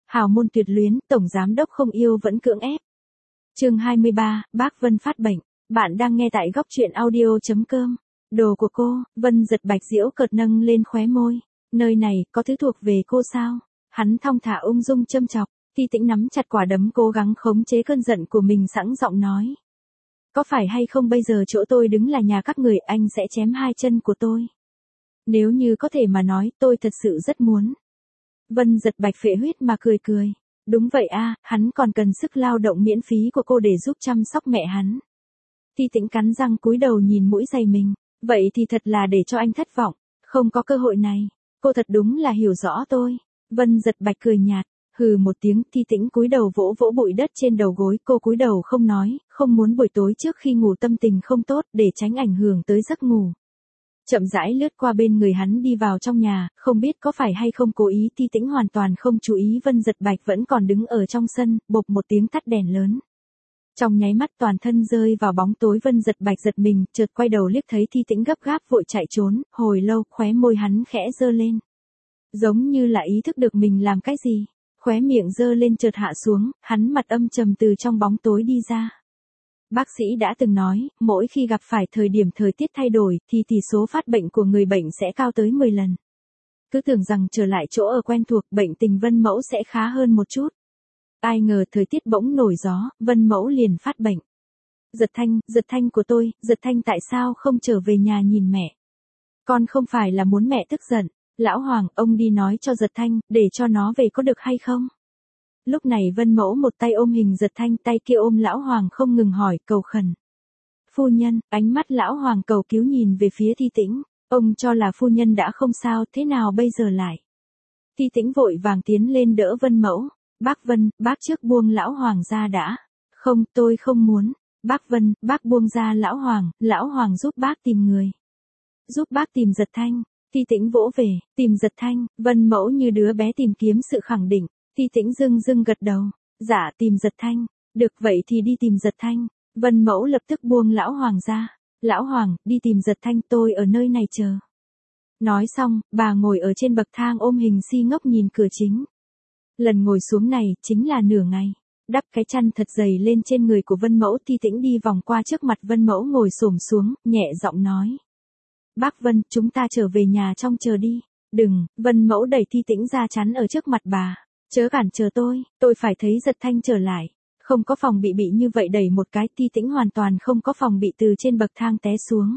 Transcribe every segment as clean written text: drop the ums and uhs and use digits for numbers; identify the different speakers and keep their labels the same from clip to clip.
Speaker 1: Hào môn tuyệt luyến, tổng giám đốc không yêu vẫn cưỡng ép. Chương 23, bác Vân phát bệnh. Bạn đang nghe tại góc truyện audio.com. Đồ của cô, Vân giật bạch diễu cợt nâng lên khóe môi. Nơi này, có thứ thuộc về cô sao? Hắn thong thả ung dung châm chọc, Ti Tĩnh nắm chặt quả đấm cố gắng khống chế cơn giận của mình sẵn giọng nói. Có phải hay không bây giờ chỗ tôi đứng là nhà các người, anh sẽ chém hai chân của tôi. Nếu như có thể mà nói, tôi thật sự rất muốn. Vân giật bạch phệ huyết mà cười cười. Đúng vậy a, hắn còn cần sức lao động miễn phí của cô để giúp chăm sóc mẹ hắn. Ti Tĩnh cắn răng cúi đầu nhìn mũi giày mình. Vậy thì thật là để cho anh thất vọng. Không có cơ hội này. Cô thật đúng là hiểu rõ tôi. Vân giật bạch cười nhạt. Hừ một tiếng, Ti Tĩnh cúi đầu vỗ vỗ bụi đất trên đầu gối. Cô cúi đầu không nói, không muốn buổi tối trước khi ngủ tâm tình không tốt để tránh ảnh hưởng tới giấc ngủ. Chậm rãi lướt qua bên người hắn đi vào trong nhà, không biết có phải hay không cố ý. Ti Tĩnh hoàn toàn không chú ý Vân giật bạch vẫn còn đứng ở trong sân, bộp một tiếng tắt đèn lớn. Trong nháy mắt toàn thân rơi vào bóng tối. Vân giật bạch giật mình, chợt quay đầu liếc thấy Ti Tĩnh gấp gáp vội chạy trốn, hồi lâu khóe môi hắn khẽ giơ lên. Giống như là ý thức được mình làm cái gì, khóe miệng giơ lên chợt hạ xuống, hắn mặt âm trầm từ trong bóng tối đi ra. Bác sĩ đã từng nói, mỗi khi gặp phải thời điểm thời tiết thay đổi thì tỷ số phát bệnh của người bệnh sẽ cao tới 10 lần. Cứ tưởng rằng trở lại chỗ ở quen thuộc bệnh tình Vân Mẫu sẽ khá hơn một chút. Ai ngờ thời tiết bỗng nổi gió, Vân Mẫu liền phát bệnh. Giật Thanh của tôi, Giật Thanh tại sao không trở về nhà nhìn mẹ? Con không phải là muốn mẹ tức giận. Lão Hoàng, ông đi nói cho Giật Thanh, để cho nó về có được hay không? Lúc này Vân Mẫu một tay ôm hình Giật Thanh, tay kia ôm Lão Hoàng không ngừng hỏi, cầu khẩn. Phu nhân, ánh mắt Lão Hoàng cầu cứu nhìn về phía Ti Tĩnh, ông cho là phu nhân đã không sao, thế nào bây giờ lại? Ti Tĩnh vội vàng tiến lên đỡ Vân Mẫu. Bác Vân, bác trước buông Lão Hoàng ra đã. Không, tôi không muốn. Bác Vân, bác buông ra Lão Hoàng giúp bác tìm người. Giúp bác tìm Giật Thanh. Ti Tĩnh vỗ về, tìm Giật Thanh. Vân Mẫu như đứa bé tìm kiếm sự khẳng định. Ti Tĩnh dưng gật đầu. Dạ, tìm Giật Thanh. Được vậy thì đi tìm Giật Thanh. Vân Mẫu lập tức buông Lão Hoàng ra. Lão Hoàng, đi tìm Giật Thanh, tôi ở nơi này chờ. Nói xong, bà ngồi ở trên bậc thang ôm hình si ngốc nhìn cửa chính. Lần ngồi xuống này, chính là nửa ngày. Đắp cái chăn thật dày lên trên người của Vân Mẫu. Ti Tĩnh đi vòng qua trước mặt Vân Mẫu ngồi xổm xuống, nhẹ giọng nói. Bác Vân, chúng ta trở về nhà trong chờ đi. Đừng, Vân Mẫu đẩy Ti Tĩnh ra chắn ở trước mặt bà. Chớ cản trở tôi phải thấy Giật Thanh trở lại. Không có phòng bị như vậy đẩy một cái. Ti Tĩnh hoàn toàn không có phòng bị từ trên bậc thang té xuống.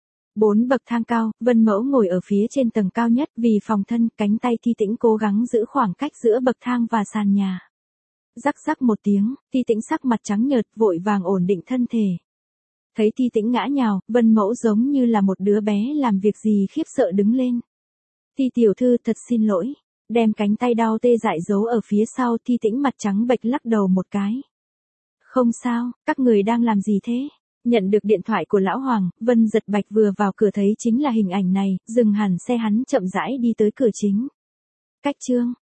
Speaker 1: 4 bậc thang cao, Vân Mẫu ngồi ở phía trên tầng cao nhất, vì phòng thân, cánh tay Ti Tĩnh cố gắng giữ khoảng cách giữa bậc thang và sàn nhà. Rắc một tiếng, Ti Tĩnh sắc mặt trắng nhợt, vội vàng ổn định thân thể. Thấy Ti Tĩnh ngã nhào, Vân Mẫu giống như là một đứa bé làm việc gì khiếp sợ đứng lên. Ti tiểu thư, thật xin lỗi. Đem cánh tay đau tê dại giấu ở phía sau. Ti Tĩnh mặt trắng bệch lắc đầu một cái. Không sao, các người đang làm gì thế? Nhận được điện thoại của Lão Hoàng, Vân giật bạch vừa vào cửa thấy chính là hình ảnh này, dừng hẳn xe hắn chậm rãi đi tới cửa chính. Cách chương.